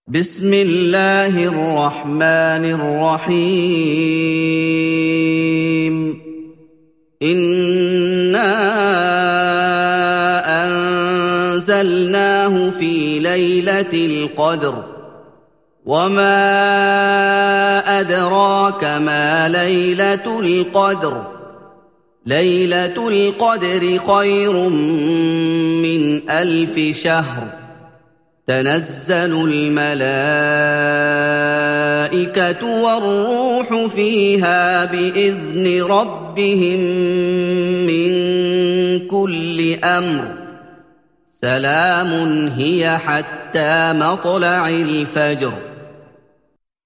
بسم الله الرحمن الرحيم إنا أنزلناه في ليلة القدر وما أدراك ما ليلة القدر ليلة القدر خير من 1000 شهر تنزل الملائكة والروح فيها بإذن ربهم من كل أمر سلام هي حتى مطلع الفجر